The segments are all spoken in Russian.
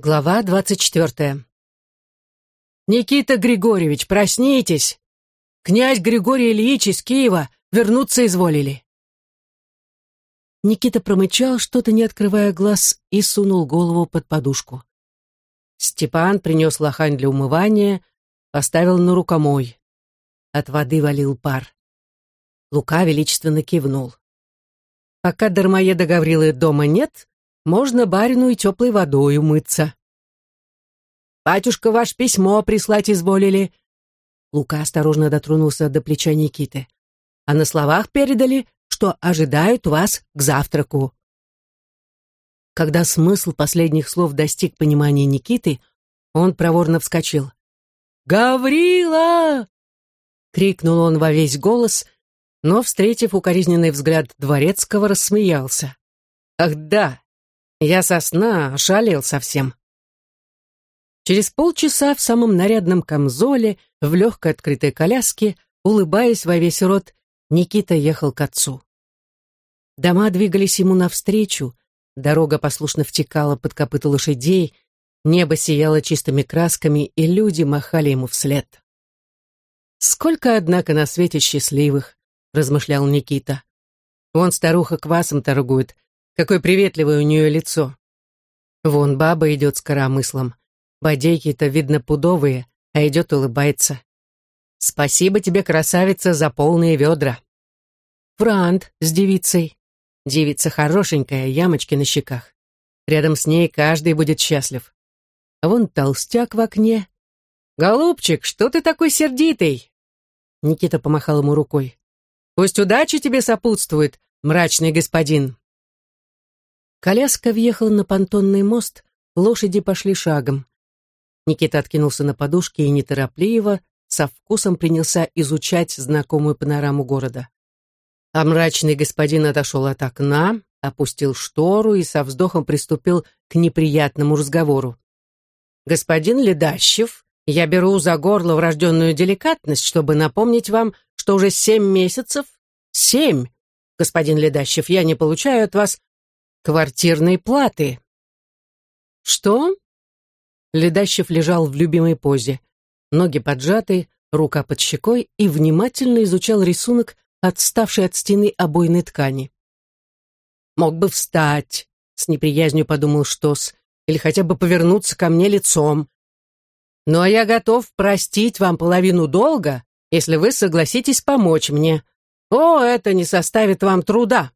Глава 24. «Никита Григорьевич, проснитесь! Князь Григорий Ильич из Киева вернуться изволили!» Никита промычал, что-то не открывая глаз, и сунул голову под подушку. Степан принес лохань для умывания, поставил на рукомой. От воды валил пар. Лука величественно кивнул. «Пока дармоеда Гаврилы дома нет, можно барину и теплой водой умыться». «Батюшка, ваше письмо прислать изволили». Лука осторожно дотронулся до плеча Никиты. «А на словах передали, что ожидают вас к завтраку». Когда смысл последних слов достиг понимания Никиты, он проворно вскочил. «Гаврила!» — крикнул он во весь голос, но, встретив укоризненный взгляд дворецкого, рассмеялся. «Ах да! Я со сна ошалел совсем». Через полчаса в самом нарядном камзоле, в легкой открытой коляске, улыбаясь во весь рот, Никита ехал к отцу. Дома двигались ему навстречу, дорога послушно втекала под копыта лошадей, небо сияло чистыми красками, и люди махали ему вслед. «Сколько, однако, на свете счастливых!» — размышлял Никита. «Вон старуха квасом торгует, какое приветливое у нее лицо. Вон баба идет с коромыслом. Бодейки-то, видно, пудовые, а идет улыбается. Спасибо тебе, красавица, за полные ведра. Франт с девицей. Девица хорошенькая, ямочки на щеках. Рядом с ней каждый будет счастлив. А вон толстяк в окне. Голубчик, что ты такой сердитый?» Никита помахал ему рукой. «Пусть удача тебе сопутствует, мрачный господин». Коляска въехала на понтонный мост, лошади пошли шагом. Никита откинулся на подушке и неторопливо, со вкусом принялся изучать знакомую панораму города. А мрачный господин отошел от окна, опустил штору и со вздохом приступил к неприятному разговору. «Господин Ледащев, я беру за горло врожденную деликатность, чтобы напомнить вам, что уже 7 месяцев, 7, господин Ледащев, я не получаю от вас квартирной платы». «Что?» Ледащев лежал в любимой позе, ноги поджаты, рука под щекой, и внимательно изучал рисунок, отставший от стены обойной ткани. «Мог бы встать», — с неприязнью подумал Штос, «или хотя бы повернуться ко мне лицом. Ну а я готов простить вам половину долга, если вы согласитесь помочь мне. О, это не составит вам труда».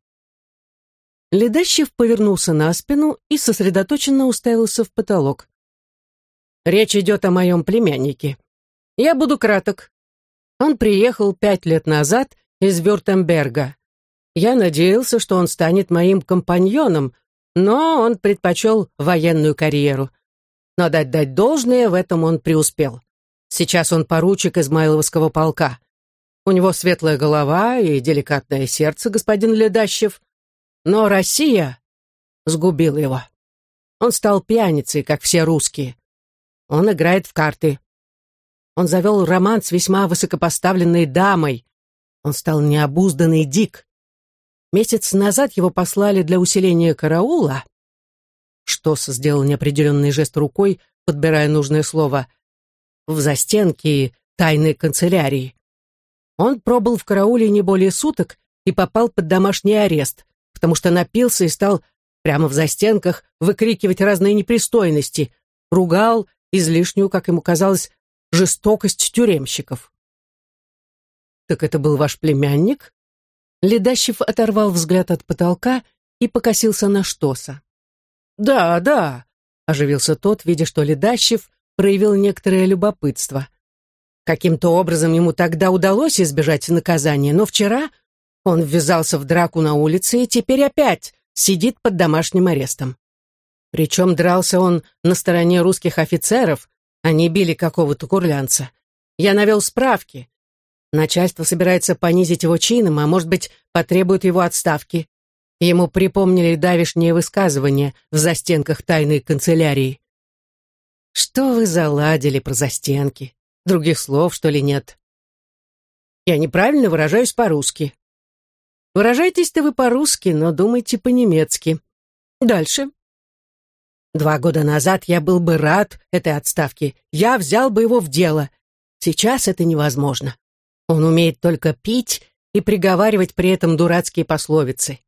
Ледащев повернулся на спину и сосредоточенно уставился в потолок. «Речь идет о моем племяннике. Я буду краток. Он приехал 5 лет назад из Вюртемберга. Я надеялся, что он станет моим компаньоном, но он предпочел военную карьеру. Но дать должное, в этом он преуспел. Сейчас он поручик Измайловского полка. У него светлая голова и деликатное сердце, господин Ледащев. Но Россия сгубила его. Он стал пьяницей, как все русские. Он играет в карты. Он завел роман с весьма высокопоставленной дамой. Он стал необузданный дик. Месяц назад его послали для усиления караула. Штос сделал неопределенный жест рукой, подбирая нужное слово. В застенке тайной канцелярии. Он пробыл в карауле не более суток и попал под домашний арест, потому что напился и стал прямо в застенках выкрикивать разные непристойности, ругал излишнюю, как ему казалось, жестокость тюремщиков. «Так это был ваш племянник?» Ледащев оторвал взгляд от потолка и покосился на Штоса. «Да, да», — оживился тот, видя, что Ледащев проявил некоторое любопытство. Каким-то образом ему тогда удалось избежать наказания, но вчера он ввязался в драку на улице и теперь опять сидит под домашним арестом. Причем дрался он на стороне русских офицеров, а не били какого-то курлянца. Я навел справки. Начальство собирается понизить его чином, а может быть, потребует его отставки. Ему припомнили давешнее высказывание в застенках тайной канцелярии. Что вы заладили про застенки? Других слов, что ли, нет? Я неправильно выражаюсь по-русски. Выражайтесь-то вы по-русски, но думайте по-немецки. Дальше. 2 года назад я был бы рад этой отставке. Я взял бы его в дело. Сейчас это невозможно. Он умеет только пить и приговаривать при этом дурацкие пословицы.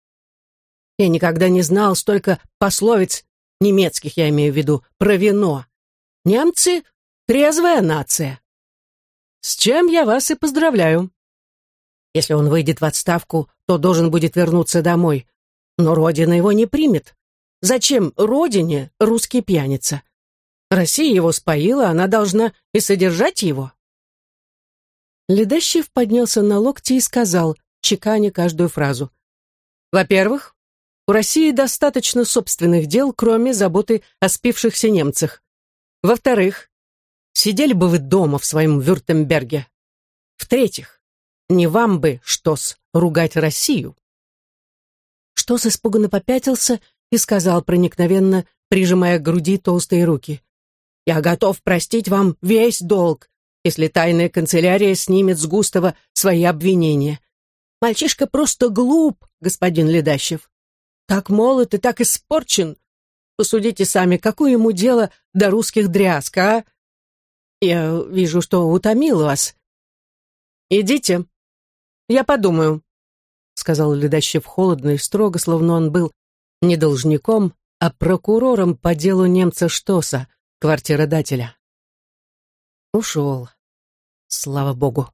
Я никогда не знал столько пословиц, немецких я имею в виду, про вино. Немцы — трезвая нация. С чем я вас и поздравляю. Если он выйдет в отставку, то должен будет вернуться домой. Но Родина его не примет. Зачем Родине русский пьяница? Россия его споила, она должна и содержать его. Ледащев поднялся на локти и сказал, чеканя каждую фразу. Во-первых, у России достаточно собственных дел, кроме заботы о спившихся немцах. Во-вторых, сидели бы вы дома в своем Вюртемберге. В-третьих, не вам бы, Штос, ругать Россию. Штос испуганно попятился и сказал проникновенно, прижимая к груди толстые руки. «Я готов простить вам весь долг, если тайная канцелярия снимет с Густава свои обвинения. Мальчишка просто глуп, господин Ледащев. Так молод и так испорчен. Посудите сами, какое ему дело до русских дрязг, а? Я вижу, что утомил вас. Идите, я подумаю», — сказал Ледащев холодно и строго, словно он был не должником, а прокурором по делу немца Штоса, квартиродателя. Ушел. Слава богу.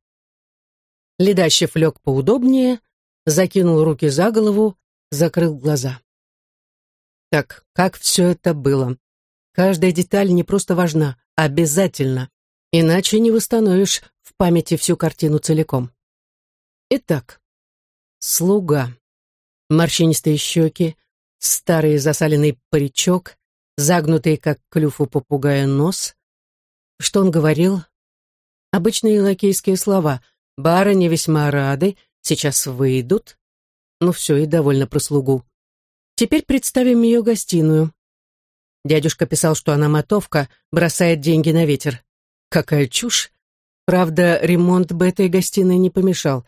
Ледащев лег поудобнее, закинул руки за голову, закрыл глаза. Так, как все это было? Каждая деталь не просто важна, а обязательно, иначе не восстановишь в памяти всю картину целиком. Итак, слуга. Морщинистые щеки, старый засаленный паричок, загнутый, как клюв у попугая, нос. Что он говорил? Обычные лакейские слова. «Барыни весьма рады, сейчас выйдут». Ну все, и довольно про слугу. Теперь представим ее гостиную. Дядюшка писал, что она мотовка, бросает деньги на ветер. Какая чушь! Правда, ремонт бы этой гостиной не помешал.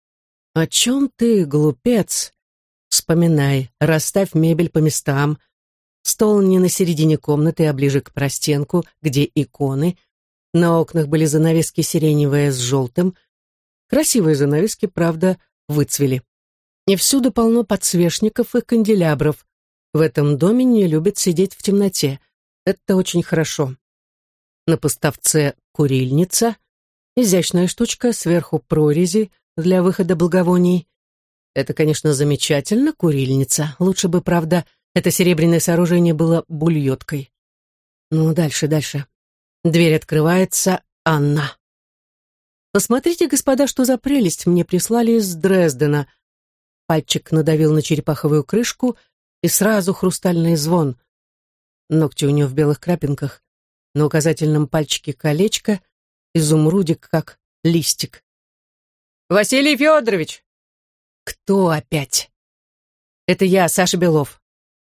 О чем ты, глупец? Вспоминай, расставь мебель по местам. Стол не на середине комнаты, а ближе к простенку, где иконы. На окнах были занавески сиреневые с желтым. Красивые занавески, правда, выцвели. И всюду полно подсвечников и канделябров. В этом доме не любят сидеть в темноте. Это очень хорошо. На поставце курильница, изящная штучка, сверху прорези для выхода благовоний. Это, конечно, замечательно, курильница. Лучше бы, правда, это серебряное сооружение было бульоткой. Ну, дальше. Дверь открывается. Анна. «Посмотрите, господа, что за прелесть мне прислали из Дрездена». Пальчик надавил на черепаховую крышку, и сразу хрустальный звон. Ногти у нее в белых крапинках. На указательном пальчике колечко, изумрудик, как листик. «Василий Федорович!» «Кто опять?» «Это я, Саша Белов».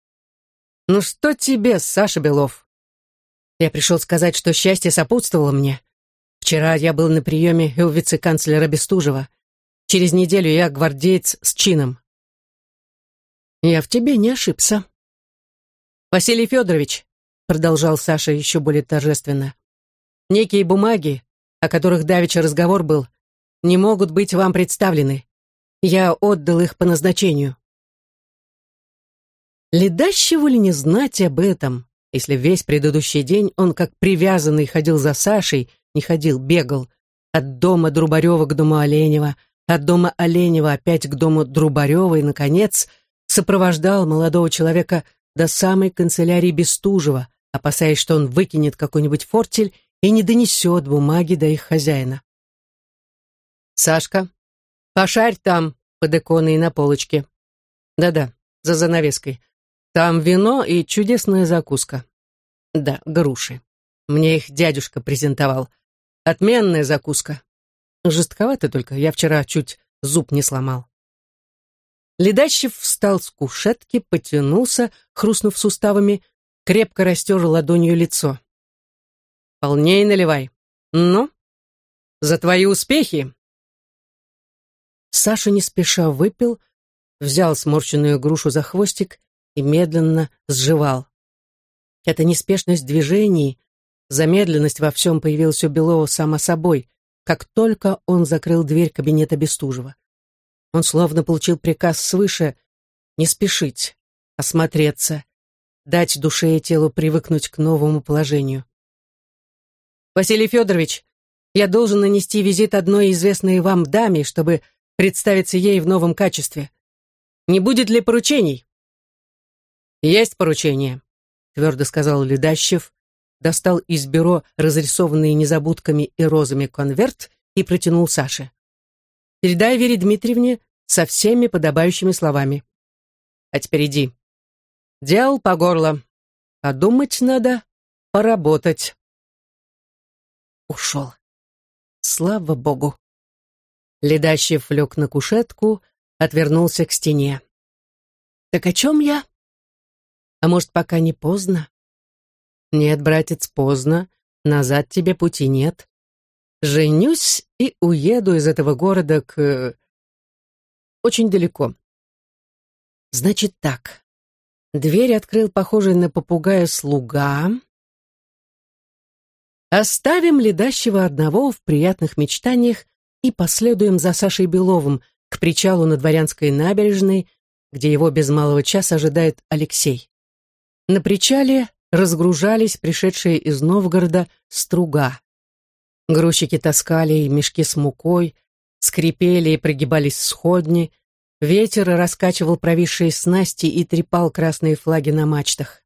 «Ну что тебе, Саша Белов?» «Я пришел сказать, что счастье сопутствовало мне. Вчера я был на приеме у вице-канцлера Бестужева. Через неделю я гвардеец с чином». «Я в тебе не ошибся». «Василий Федорович», — продолжал Саша еще более торжественно, «некие бумаги, о которых давеча разговор был, не могут быть вам представлены. Я отдал их по назначению». Ледащеву ли не знать об этом, если весь предыдущий день он как привязанный ходил за Сашей, не ходил, бегал, от дома Друбарева к дому Оленева, от дома Оленева опять к дому Друбарева и, наконец, сопровождал молодого человека до самой канцелярии Бестужева, опасаясь, что он выкинет какой-нибудь фортель и не донесет бумаги до их хозяина. «Сашка, пошарь там, под иконой на полочке. Да-да, за занавеской. Там вино и чудесная закуска. Да, груши. Мне их дядюшка презентовал. Отменная закуска. Жестковато только, я вчера чуть зуб не сломал». Ледащев встал с кушетки, потянулся, хрустнув суставами, крепко растер ладонью лицо. «Полней наливай. Ну, за твои успехи!» Саша не спеша выпил, взял сморщенную грушу за хвостик и медленно сживал. Эта неспешность движений, замедленность во всем появилась у Белова само собой, как только он закрыл дверь кабинета Бестужева. Он словно получил приказ свыше не спешить, осмотреться, дать душе и телу привыкнуть к новому положению. «Василий Федорович, я должен нанести визит одной известной вам даме, чтобы представиться ей в новом качестве. Не будет ли поручений?» «Есть поручение», — твердо сказал Ледащев, достал из бюро разрисованный незабудками и розами конверт и протянул Саше. «Передай Вере Дмитриевне со всеми подобающими словами. А теперь иди. Дел по горло. Подумать надо, поработать». Ушел. Слава Богу. Ледащев лег на кушетку, отвернулся к стене. «Так о чем я? А может, пока не поздно?» «Нет, братец, поздно. Назад тебе пути нет. Женюсь и уеду из этого города очень далеко». «Значит так». Дверь открыл похожий на попугая слуга. Оставим Ледащева одного в приятных мечтаниях и последуем за Сашей Беловым к причалу на Дворянской набережной, где его без малого часа ожидает Алексей. На причале разгружались пришедшие из Новгорода струга. Грузчики таскали мешки с мукой, скрипели и прогибались сходни, ветер раскачивал провисшие снасти и трепал красные флаги на мачтах.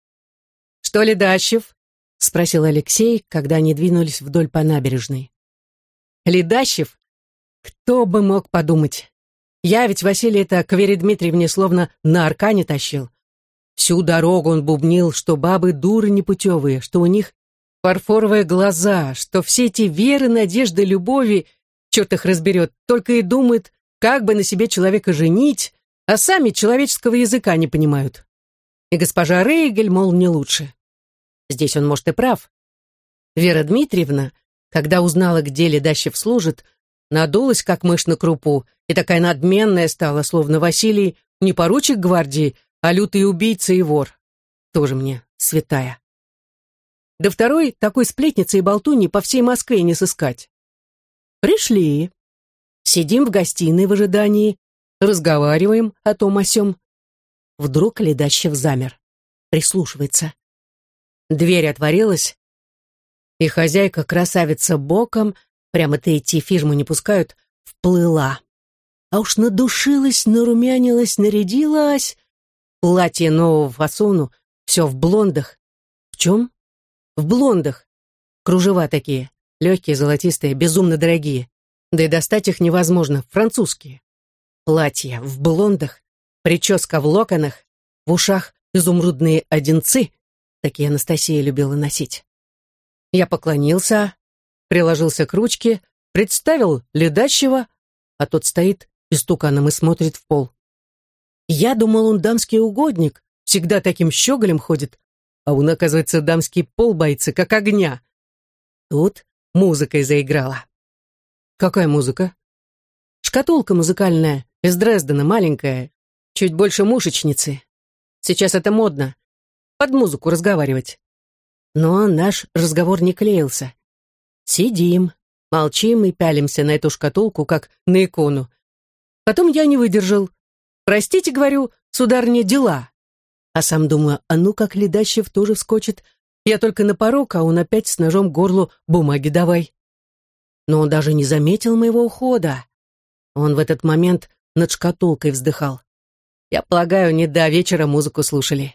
«Что, Ледащев?» — спросил Алексей, когда они двинулись вдоль по набережной. «Ледащев? Кто бы мог подумать? Я ведь Василия-то к Вере Дмитриевне словно на аркане тащил. Всю дорогу он бубнил, что бабы дуры непутевые, что у них фарфоровые глаза, что все эти веры, надежды, любови, черт их разберет, только и думают, как бы на себе человека женить, а сами человеческого языка не понимают. И госпожа Рейгель, мол, не лучше. Здесь он, может, и прав. Вера Дмитриевна, когда узнала, где Ледащев служит, надулась, как мышь на крупу, и такая надменная стала, словно Василий не поручик гвардии, а лютый убийца и вор. Тоже мне святая. Да второй такой сплетницы и болтуньи по всей Москве не сыскать. Пришли. Сидим в гостиной в ожидании, разговариваем о том о сём. Вдруг Ледащев замер, прислушивается. Дверь отворилась, и хозяйка, красавица боком, прямо-то идти фижму не пускают, вплыла. А уж надушилась, нарумянилась, нарядилась. Платье нового фасону, все в блондах. В чем? В блондах. Кружева такие, легкие, золотистые, безумно дорогие. Да и достать их невозможно, французские. Платье в блондах, прическа в локонах, в ушах изумрудные одинцы. Такие Анастасия любила носить. Я поклонился, приложился к ручке, представил Ледащева, а тот стоит истуканом и смотрит в пол. Я думал, он дамский угодник, всегда таким щеголем ходит, а он, оказывается, дамский пол боится, как огня. Тут музыкой заиграла. Какая музыка? Шкатулка музыкальная, из Дрездена, маленькая, чуть больше мушечницы. Сейчас это модно, под музыку разговаривать. Но наш разговор не клеился. Сидим, молчим и пялимся на эту шкатулку, как на икону. Потом я не выдержал. «Простите, — говорю, — сударыня, дела». А сам думаю, а ну как Ледащев тоже вскочит. Я только на порог, а он опять с ножом к горлу бумаги давай. Но он даже не заметил моего ухода. Он в этот момент над шкатулкой вздыхал. Я полагаю, не до вечера музыку слушали.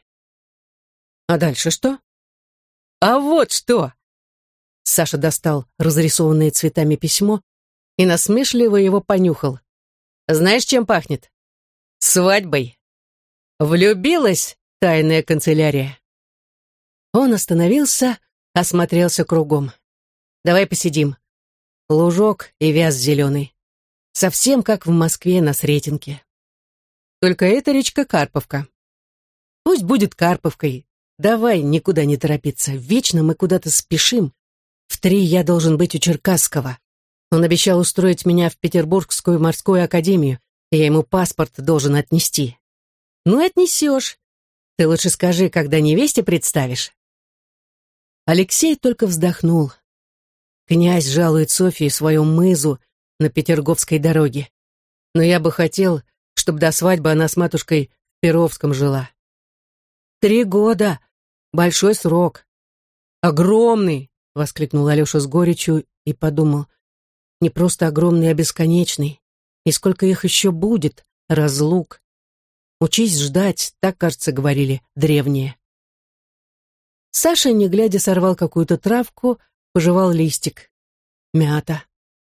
А дальше что? А вот что! Саша достал разрисованное цветами письмо и насмешливо его понюхал. Знаешь, чем пахнет? Свадьбой. Влюбилась тайная канцелярия. Он остановился, осмотрелся кругом. Давай посидим. Лужок и вяз зеленый. Совсем как в Москве на Сретенке. Только это речка Карповка. Пусть будет Карповкой. Давай никуда не торопиться. Вечно мы куда-то спешим. В 3 я должен быть у Черкасского. Он обещал устроить меня в Петербургскую морскую академию, и я ему паспорт должен отнести. Ну, отнесешь. Ты лучше скажи, когда невесте представишь. Алексей только вздохнул. Князь жалует Софии свою мызу на Петерговской дороге. Но я бы хотел, чтобы до свадьбы она с матушкой в Перовском жила. 3 года! Большой срок. Огромный! — воскликнул Алеша с горечью и подумал. Не просто огромный, а бесконечный. И сколько их еще будет, разлук. Учись ждать, так, кажется, говорили древние. Саша, не глядя, сорвал какую-то травку, пожевал листик. Мята.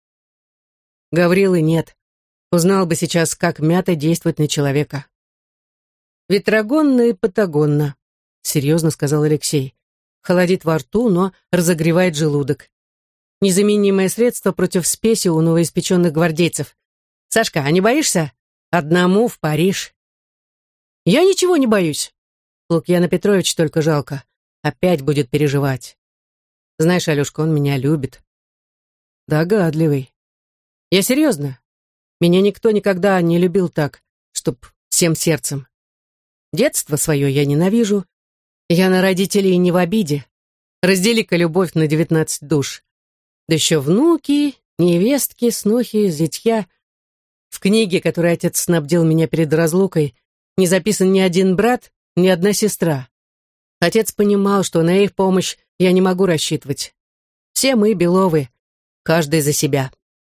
Гаврилы нет. Узнал бы сейчас, как мята действует на человека. Ветрогонно и патагонно, серьезно сказал Алексей. Холодит во рту, но разогревает желудок. Незаменимое средство против спеси у новоиспеченных гвардейцев. Сашка, а не боишься? Одному в Париж. Я ничего не боюсь. Лукьяна Петровича только жалко. Опять будет переживать. Знаешь, Алешка, он меня любит. Догадливый. Я серьезно. Меня никто никогда не любил так, чтоб всем сердцем. Детство свое я ненавижу. Я на родителей не в обиде. Раздели-ка любовь на 19 душ. Да еще внуки, невестки, снохи, зятья. В книге, которой отец снабдил меня перед разлукой, не записан ни один брат, ни одна сестра. Отец понимал, что на их помощь я не могу рассчитывать. Все мы, Беловы, каждый за себя.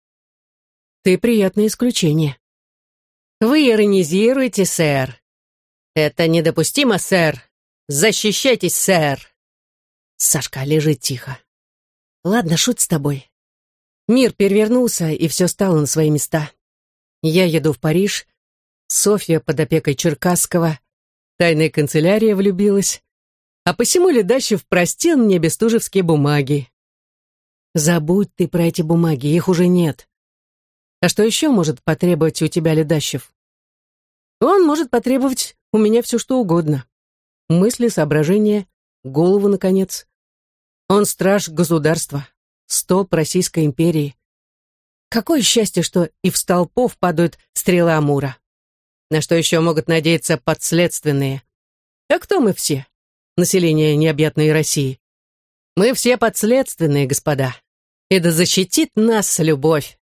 Ты приятное исключение. Вы иронизируете, сэр. Это недопустимо, сэр. Защищайтесь, сэр. Сашка, лежи тихо. Ладно, шут с тобой. Мир перевернулся, и все стало на свои места. Я еду в Париж. Софья под опекой Черкасского. Тайная канцелярия влюбилась. А посему Ледащев простил мне бестужевские бумаги. Забудь ты про эти бумаги, их уже нет. А что еще может потребовать у тебя Ледащев? Он может потребовать у меня все, что угодно. Мысли, соображения, голову, наконец. Он страж государства, столб Российской империи. Какое счастье, что и в столпов падают стрелы Амура. На что еще могут надеяться подследственные? А кто мы все? Население необъятной России. Мы все подследственные, господа. И да защитит нас любовь.